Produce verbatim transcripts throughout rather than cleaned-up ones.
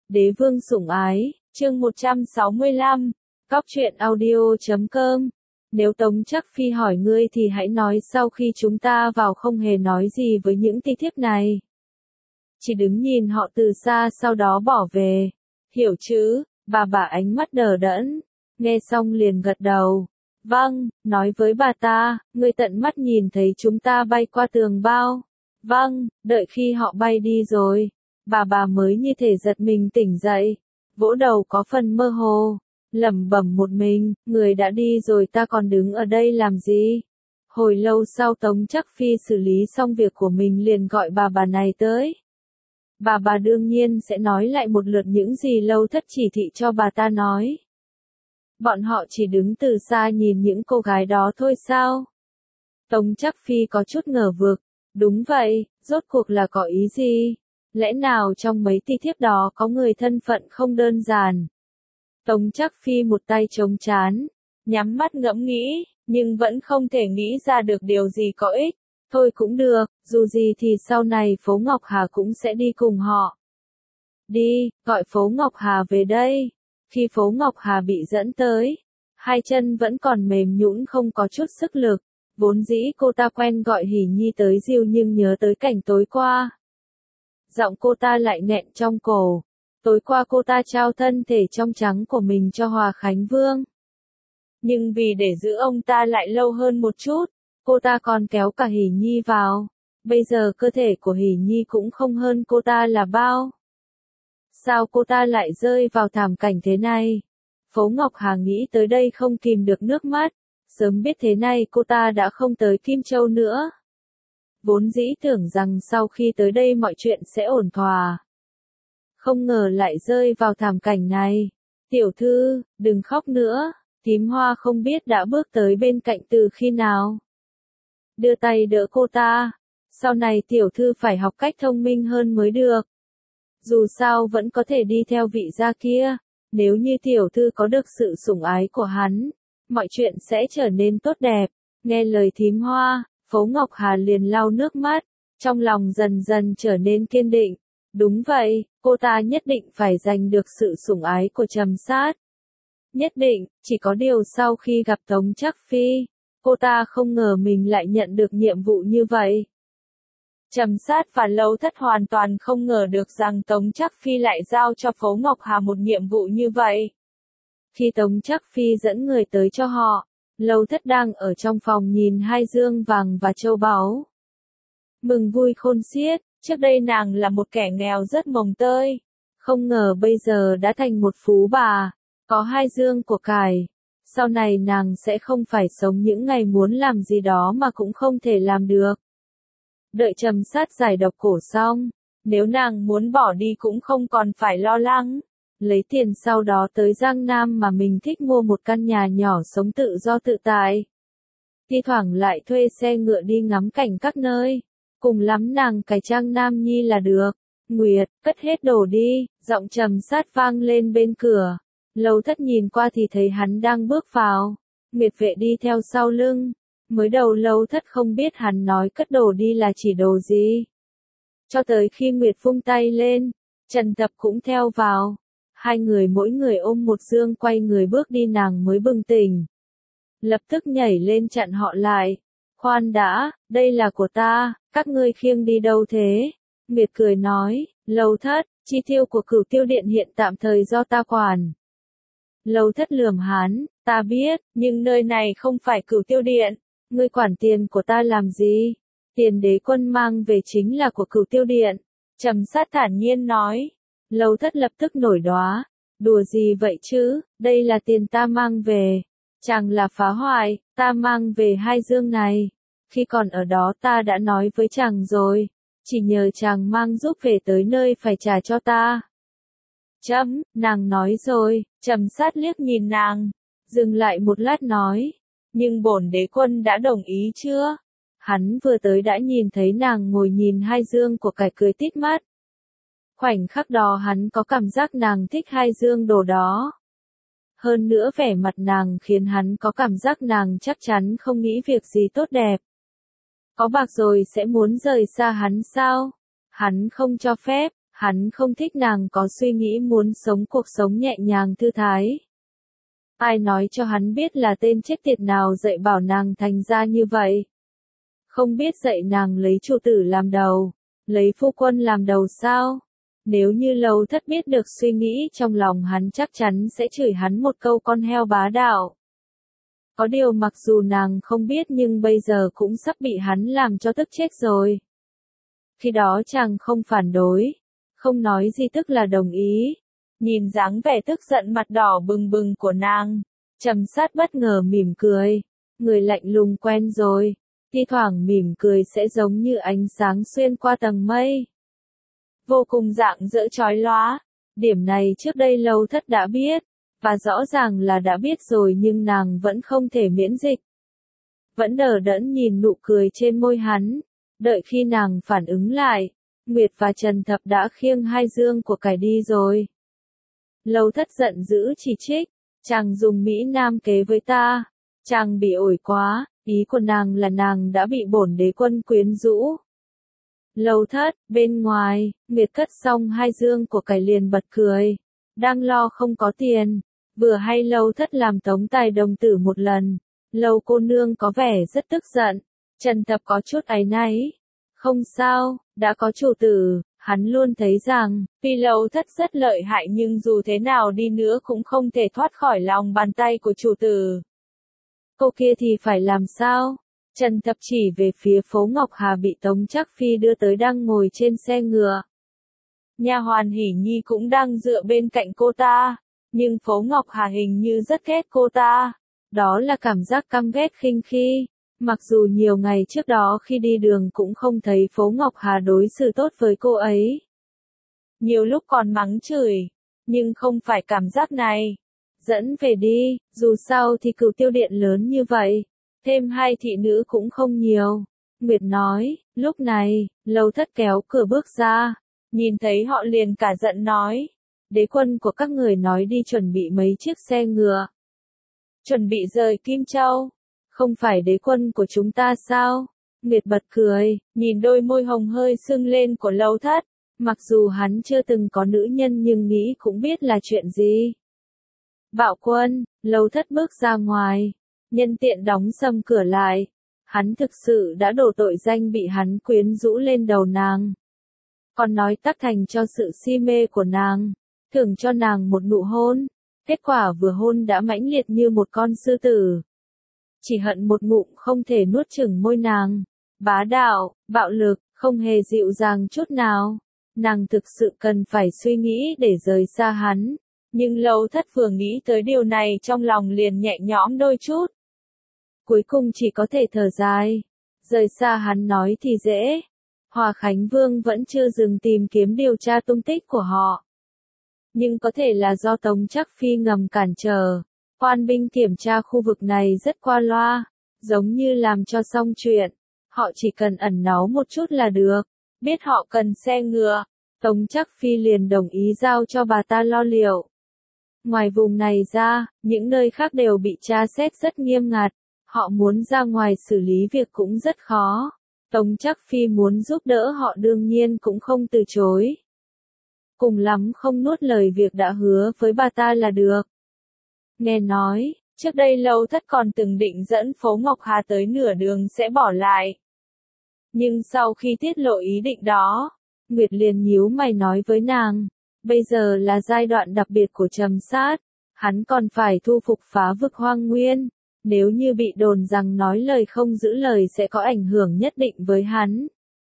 Đế vương sủng ái, chương một trăm sáu mươi lăm, Cóc truyện audio chấm com. Nếu Tống Chắc Phi hỏi ngươi thì hãy nói sau khi chúng ta vào không hề nói gì với những ti thiếp này. Chỉ đứng nhìn họ từ xa sau đó bỏ về. Hiểu chứ, bà bà ánh mắt đờ đẫn. Nghe xong liền gật đầu. Vâng, nói với bà ta, ngươi tận mắt nhìn thấy chúng ta bay qua tường bao. Vâng, đợi khi họ bay đi rồi. Bà bà mới như thể giật mình tỉnh dậy. Vỗ đầu có phần mơ hồ. Lẩm bẩm một mình, người đã đi rồi ta còn đứng ở đây làm gì? Hồi lâu sau Tống Chắc Phi xử lý xong việc của mình liền gọi bà bà này tới. Bà bà đương nhiên sẽ nói lại một lượt những gì Lâu Thất chỉ thị cho bà ta nói. Bọn họ chỉ đứng từ xa nhìn những cô gái đó thôi sao? Tống Chắc Phi có chút ngờ vực. Đúng vậy, rốt cuộc là có ý gì? Lẽ nào trong mấy ti thiếp đó có người thân phận không đơn giản? Tống Chắc Phi một tay chống trán, nhắm mắt ngẫm nghĩ, nhưng vẫn không thể nghĩ ra được điều gì có ích. Thôi cũng được, dù gì thì sau này Phố Ngọc Hà cũng sẽ đi cùng họ. Đi, gọi Phố Ngọc Hà về đây. Khi Phố Ngọc Hà bị dẫn tới, hai chân vẫn còn mềm nhũn không có chút sức lực. Vốn dĩ cô ta quen gọi Hỉ Nhi tới dìu nhưng nhớ tới cảnh tối qua. Giọng cô ta lại nghẹn trong cổ. Tối qua cô ta trao thân thể trong trắng của mình cho Hòa Khánh Vương. Nhưng vì để giữ ông ta lại lâu hơn một chút, cô ta còn kéo cả Hỉ Nhi vào. Bây giờ cơ thể của Hỉ Nhi cũng không hơn cô ta là bao. Sao cô ta lại rơi vào thảm cảnh thế này? Phố Ngọc Hà nghĩ tới đây không kìm được nước mắt. Sớm biết thế này cô ta đã không tới Kim Châu nữa. Vốn dĩ tưởng rằng sau khi tới đây mọi chuyện sẽ ổn thỏa. Không ngờ lại rơi vào thảm cảnh này. Tiểu thư, đừng khóc nữa. Tím Hoa không biết đã bước tới bên cạnh từ khi nào. Đưa tay đỡ cô ta. Sau này tiểu thư phải học cách thông minh hơn mới được. Dù sao vẫn có thể đi theo vị gia kia. Nếu như tiểu thư có được sự sủng ái của hắn, mọi chuyện sẽ trở nên tốt đẹp. Nghe lời Thím Hoa, Phố Ngọc Hà liền lau nước mắt. Trong lòng dần dần trở nên kiên định. Đúng vậy, cô ta nhất định phải giành được sự sủng ái của Trầm Sát. Nhất định, chỉ có điều sau khi gặp Tống Chắc Phi, cô ta không ngờ mình lại nhận được nhiệm vụ như vậy. Trầm Sát và Lâu Thất hoàn toàn không ngờ được rằng Tống Chắc Phi lại giao cho Phố Ngọc Hà một nhiệm vụ như vậy. Khi Tống Chắc Phi dẫn người tới cho họ, Lâu Thất đang ở trong phòng nhìn hai dương vàng và châu báu. Mừng vui khôn xiết. Trước đây nàng là một kẻ nghèo rất mồng tơi, không ngờ bây giờ đã thành một phú bà, có hai dương của cải. Sau này nàng sẽ không phải sống những ngày muốn làm gì đó mà cũng không thể làm được. Đợi Trầm Sát giải độc cổ xong, nếu nàng muốn bỏ đi cũng không còn phải lo lắng. Lấy tiền sau đó tới Giang Nam mà mình thích mua một căn nhà nhỏ sống tự do tự tại. Thi thoảng lại thuê xe ngựa đi ngắm cảnh các nơi. Cùng lắm nàng cải trang nam nhi là được. Nguyệt, cất hết đồ đi, giọng Trầm Sát vang lên bên cửa. Lâu Thất nhìn qua thì thấy hắn đang bước vào. Nguyệt vệ đi theo sau lưng. Mới đầu Lâu Thất không biết hắn nói cất đồ đi là chỉ đồ gì. Cho tới khi Nguyệt vung tay lên, Trần Tập cũng theo vào. Hai người mỗi người ôm một dương quay người bước đi nàng mới bừng tỉnh. Lập tức nhảy lên chặn họ lại. Khoan đã, đây là của ta, các ngươi khiêng đi đâu thế? Nguyệt cười nói, Lâu Thất, chi tiêu của Cửu Tiêu Điện hiện tạm thời do ta quản. Lâu Thất lườm hắn, ta biết, nhưng nơi này không phải Cửu Tiêu Điện, ngươi quản tiền của ta làm gì? Tiền đế quân mang về chính là của Cửu Tiêu Điện. Trầm Sát thản nhiên nói. Lâu Thất lập tức nổi đoá, đùa gì vậy chứ, đây là tiền ta mang về. Chàng là phá hoại, ta mang về hai dương này. Khi còn ở đó ta đã nói với chàng rồi, chỉ nhờ chàng mang giúp về tới nơi phải trả cho ta. Chấm, nàng nói rồi. Trầm Sát liếc nhìn nàng, dừng lại một lát nói, nhưng bổn đế quân đã đồng ý chưa? Hắn vừa tới đã nhìn thấy nàng ngồi nhìn hai dương của cải cười tít mắt. Khoảnh khắc đó hắn có cảm giác nàng thích hai dương đồ đó. Hơn nữa vẻ mặt nàng khiến hắn có cảm giác nàng chắc chắn không nghĩ việc gì tốt đẹp. Có bạc rồi sẽ muốn rời xa hắn sao? Hắn không cho phép, Hắn không thích nàng có suy nghĩ muốn sống cuộc sống nhẹ nhàng thư thái. Ai nói cho hắn biết là tên chết tiệt nào dạy bảo nàng thành ra như vậy? Không biết dạy nàng lấy chủ tử làm đầu, lấy phu quân làm đầu sao? Nếu như Lâu Thất biết được suy nghĩ trong lòng hắn chắc chắn sẽ chửi hắn một câu con heo bá đạo. Có điều mặc dù nàng không biết nhưng bây giờ cũng sắp bị hắn làm cho tức chết rồi. Khi đó chàng không phản đối, không nói gì tức là đồng ý. Nhìn dáng vẻ tức giận mặt đỏ bừng bừng của nàng, Trầm Sát bất ngờ mỉm cười. Người lạnh lùng quen rồi, thi thoảng mỉm cười sẽ giống như ánh sáng xuyên qua tầng mây. Vô cùng rạng rỡ chói lóa. Điểm này trước đây Lâu Thất đã biết, và rõ ràng là đã biết rồi nhưng nàng vẫn không thể miễn dịch. Vẫn đờ đẫn nhìn nụ cười trên môi hắn, đợi khi nàng phản ứng lại, Nguyệt và Trần Thập đã khiêng hai dương của cải đi rồi. Lâu Thất giận dữ chỉ trích, chàng dùng Mỹ Nam kế với ta, chàng bị ổi quá, ý của nàng là nàng đã bị bổn đế quân quyến rũ. Lâu Thất, bên ngoài, Nguyệt cất xong hai dương của cải liền bật cười, đang lo không có tiền, vừa hay Lâu Thất làm tống tài đồng tử một lần, Lâu cô nương có vẻ rất tức giận, Trần Thập có chút áy náy. Không sao, đã có chủ tử, hắn luôn thấy rằng, tuy Lâu Thất rất lợi hại nhưng dù thế nào đi nữa cũng không thể thoát khỏi lòng bàn tay của chủ tử. Cô kia thì phải làm sao? Trần Thập chỉ về phía phố Ngọc Hà bị Tống Trác Phi đưa tới đang ngồi trên xe ngựa. Nha hoàn Hỉ Nhi cũng đang dựa bên cạnh cô ta, nhưng phố Ngọc Hà hình như rất ghét cô ta. Đó là cảm giác căm ghét khinh khi. Mặc dù nhiều ngày trước đó khi đi đường cũng không thấy phố Ngọc Hà đối xử tốt với cô ấy. Nhiều lúc còn mắng chửi, nhưng không phải cảm giác này. Dẫn về đi, dù sao thì Cửu Tiêu Điện lớn như vậy, thêm hai thị nữ cũng không nhiều. Nguyệt nói, lúc này, Lâu Thất kéo cửa bước ra, nhìn thấy họ liền cả giận nói, đế quân của các người nói đi chuẩn bị mấy chiếc xe ngựa. Chuẩn bị rời Kim Châu. Không phải đế quân của chúng ta sao? Nguyệt bật cười, nhìn đôi môi hồng hơi sưng lên của Lâu Thất. Mặc dù hắn chưa từng có nữ nhân nhưng nghĩ cũng biết là chuyện gì. Bạo quân, Lâu Thất bước ra ngoài, nhân tiện đóng sầm cửa lại. Hắn thực sự đã đổ tội danh bị hắn quyến rũ lên đầu nàng. Còn nói tác thành cho sự si mê của nàng, thưởng cho nàng một nụ hôn. Kết quả vừa hôn đã mãnh liệt như một con sư tử. Chỉ hận một ngụm không thể nuốt chửng môi nàng. Bá đạo, bạo lực, không hề dịu dàng chút nào. Nàng thực sự cần phải suy nghĩ để rời xa hắn. Nhưng Lâu Thất vừa nghĩ tới điều này trong lòng liền nhẹ nhõm đôi chút. Cuối cùng chỉ có thể thở dài. Rời xa hắn nói thì dễ. Hòa Khánh Vương vẫn chưa dừng tìm kiếm điều tra tung tích của họ. Nhưng có thể là do Tống Trác Phi ngầm cản trở. Quan binh kiểm tra khu vực này rất qua loa, giống như làm cho xong chuyện. Họ chỉ cần ẩn náu một chút là được. Biết họ cần xe ngựa, Tống Trác Phi liền đồng ý giao cho bà ta lo liệu. Ngoài vùng này ra, những nơi khác đều bị tra xét rất nghiêm ngặt. Họ muốn ra ngoài xử lý việc cũng rất khó. Tống Trác Phi muốn giúp đỡ họ đương nhiên cũng không từ chối. Cùng lắm không nuốt lời việc đã hứa với bà ta là được. Nghe nói, trước đây Lâu Thất còn từng định dẫn phố Ngọc Hà tới nửa đường sẽ bỏ lại. Nhưng sau khi tiết lộ ý định đó, Nguyệt liền nhíu mày nói với nàng, bây giờ là giai đoạn đặc biệt của Trầm Sát, hắn còn phải thu phục phá vực hoang nguyên, nếu như bị đồn rằng nói lời không giữ lời sẽ có ảnh hưởng nhất định với hắn.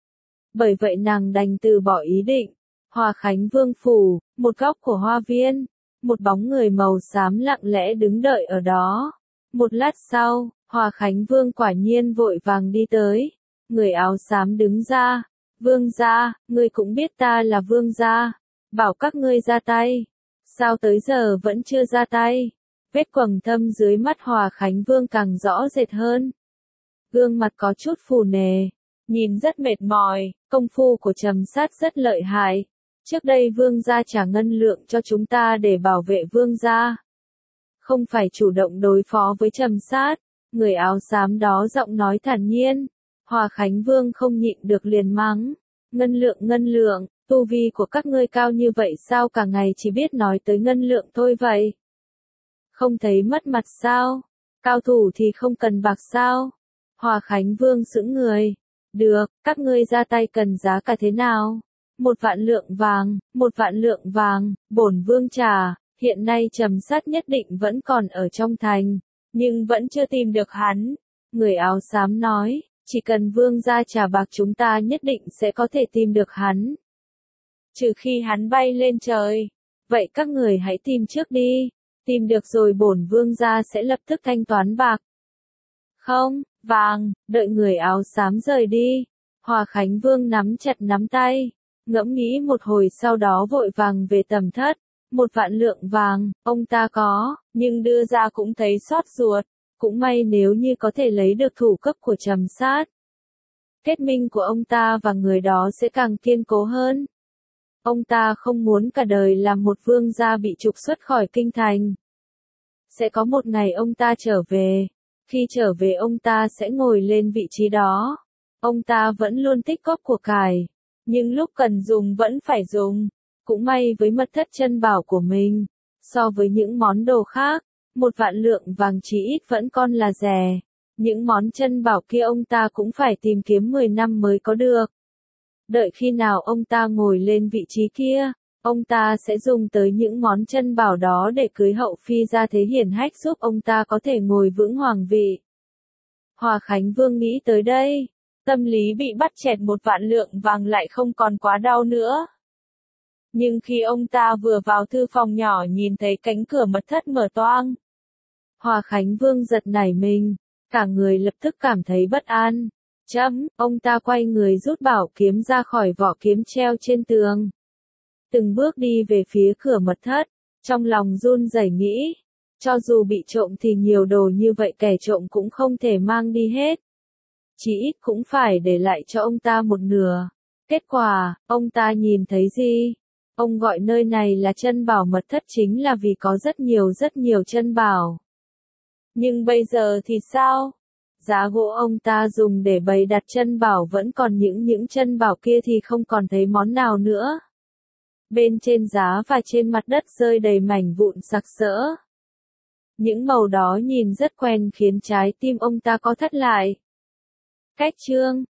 Bởi vậy nàng đành từ bỏ ý định. Hòa Khánh Vương phủ, một góc của hoa viên, một bóng người màu xám lặng lẽ đứng đợi ở đó. Một lát sau, Hòa Khánh Vương quả nhiên vội vàng đi tới. Người áo xám đứng ra, vương gia, ngươi cũng biết ta là vương gia, bảo các ngươi ra tay. Sao tới giờ vẫn chưa ra tay? Vết quầng thâm dưới mắt Hòa Khánh Vương càng rõ rệt hơn. Gương mặt có chút phù nề, nhìn rất mệt mỏi, công phu của Trầm Sát rất lợi hại. Trước đây vương gia trả ngân lượng cho chúng ta để bảo vệ vương gia. Không phải chủ động đối phó với Trầm Sát. Người áo xám đó giọng nói thản nhiên. Hòa Khánh Vương không nhịn được liền mắng. Ngân lượng ngân lượng, Tu vi của các ngươi cao như vậy sao cả ngày chỉ biết nói tới ngân lượng thôi vậy? Không thấy mất mặt sao? Cao thủ thì không cần bạc sao? Hòa Khánh Vương sững người. Được, các ngươi ra tay cần giá cả thế nào? Một vạn lượng vàng, một vạn lượng vàng, bổn vương trả. Hiện nay Trầm Sát nhất định vẫn còn ở trong thành, nhưng vẫn chưa tìm được hắn. Người áo xám nói, chỉ cần vương gia trả bạc chúng ta nhất định sẽ có thể tìm được hắn. Trừ khi hắn bay lên trời. Vậy các người hãy tìm trước đi. Tìm được rồi bổn vương gia sẽ lập tức thanh toán bạc. Không, vàng, đợi người áo xám rời đi. Hòa Khánh Vương nắm chặt nắm tay, ngẫm nghĩ một hồi sau đó vội vàng về tầm thất. Một vạn lượng vàng, ông ta có, nhưng đưa ra cũng thấy xót ruột. Cũng may nếu như có thể lấy được thủ cấp của Trầm Sát. Kết minh của ông ta và người đó sẽ càng kiên cố hơn. Ông ta không muốn cả đời làm một vương gia bị trục xuất khỏi kinh thành. Sẽ có một ngày ông ta trở về. Khi trở về ông ta sẽ ngồi lên vị trí đó. Ông ta vẫn luôn tích góp của cải. Nhưng lúc cần dùng vẫn phải dùng. Cũng may với mật thất chân bảo của mình. So với những món đồ khác, một vạn lượng vàng chí ít vẫn còn là rẻ. Những món chân bảo kia ông ta cũng phải tìm kiếm mười năm mới có được. Đợi khi nào ông ta ngồi lên vị trí kia, ông ta sẽ dùng tới những món chân bảo đó để cưới hậu phi ra thế hiển hách giúp ông ta có thể ngồi vững hoàng vị. Hòa Khánh Vương nghĩ tới đây, tâm lý bị bắt chẹt một vạn lượng vàng lại không còn quá đau nữa. Nhưng khi ông ta vừa vào thư phòng nhỏ nhìn thấy cánh cửa mật thất mở toang, Hòa Khánh Vương giật nảy mình, cả người lập tức cảm thấy bất an. Chấm, ông ta quay người rút bảo kiếm ra khỏi vỏ kiếm treo trên tường. Từng bước đi về phía cửa mật thất, trong lòng run rẩy nghĩ, cho dù bị trộm thì nhiều đồ như vậy kẻ trộm cũng không thể mang đi hết. Chỉ ít cũng phải để lại cho ông ta một nửa. Kết quả, ông ta nhìn thấy gì? Ông gọi nơi này là chân bảo mật thất chính là vì có rất nhiều rất nhiều chân bảo. Nhưng bây giờ thì sao? Giá gỗ ông ta dùng để bày đặt chân bảo vẫn còn, những những chân bảo kia thì không còn thấy món nào nữa. Bên trên giá và trên mặt đất rơi đầy mảnh vụn sặc sỡ. Những màu đó nhìn rất quen khiến trái tim ông ta co thắt lại. Cách chương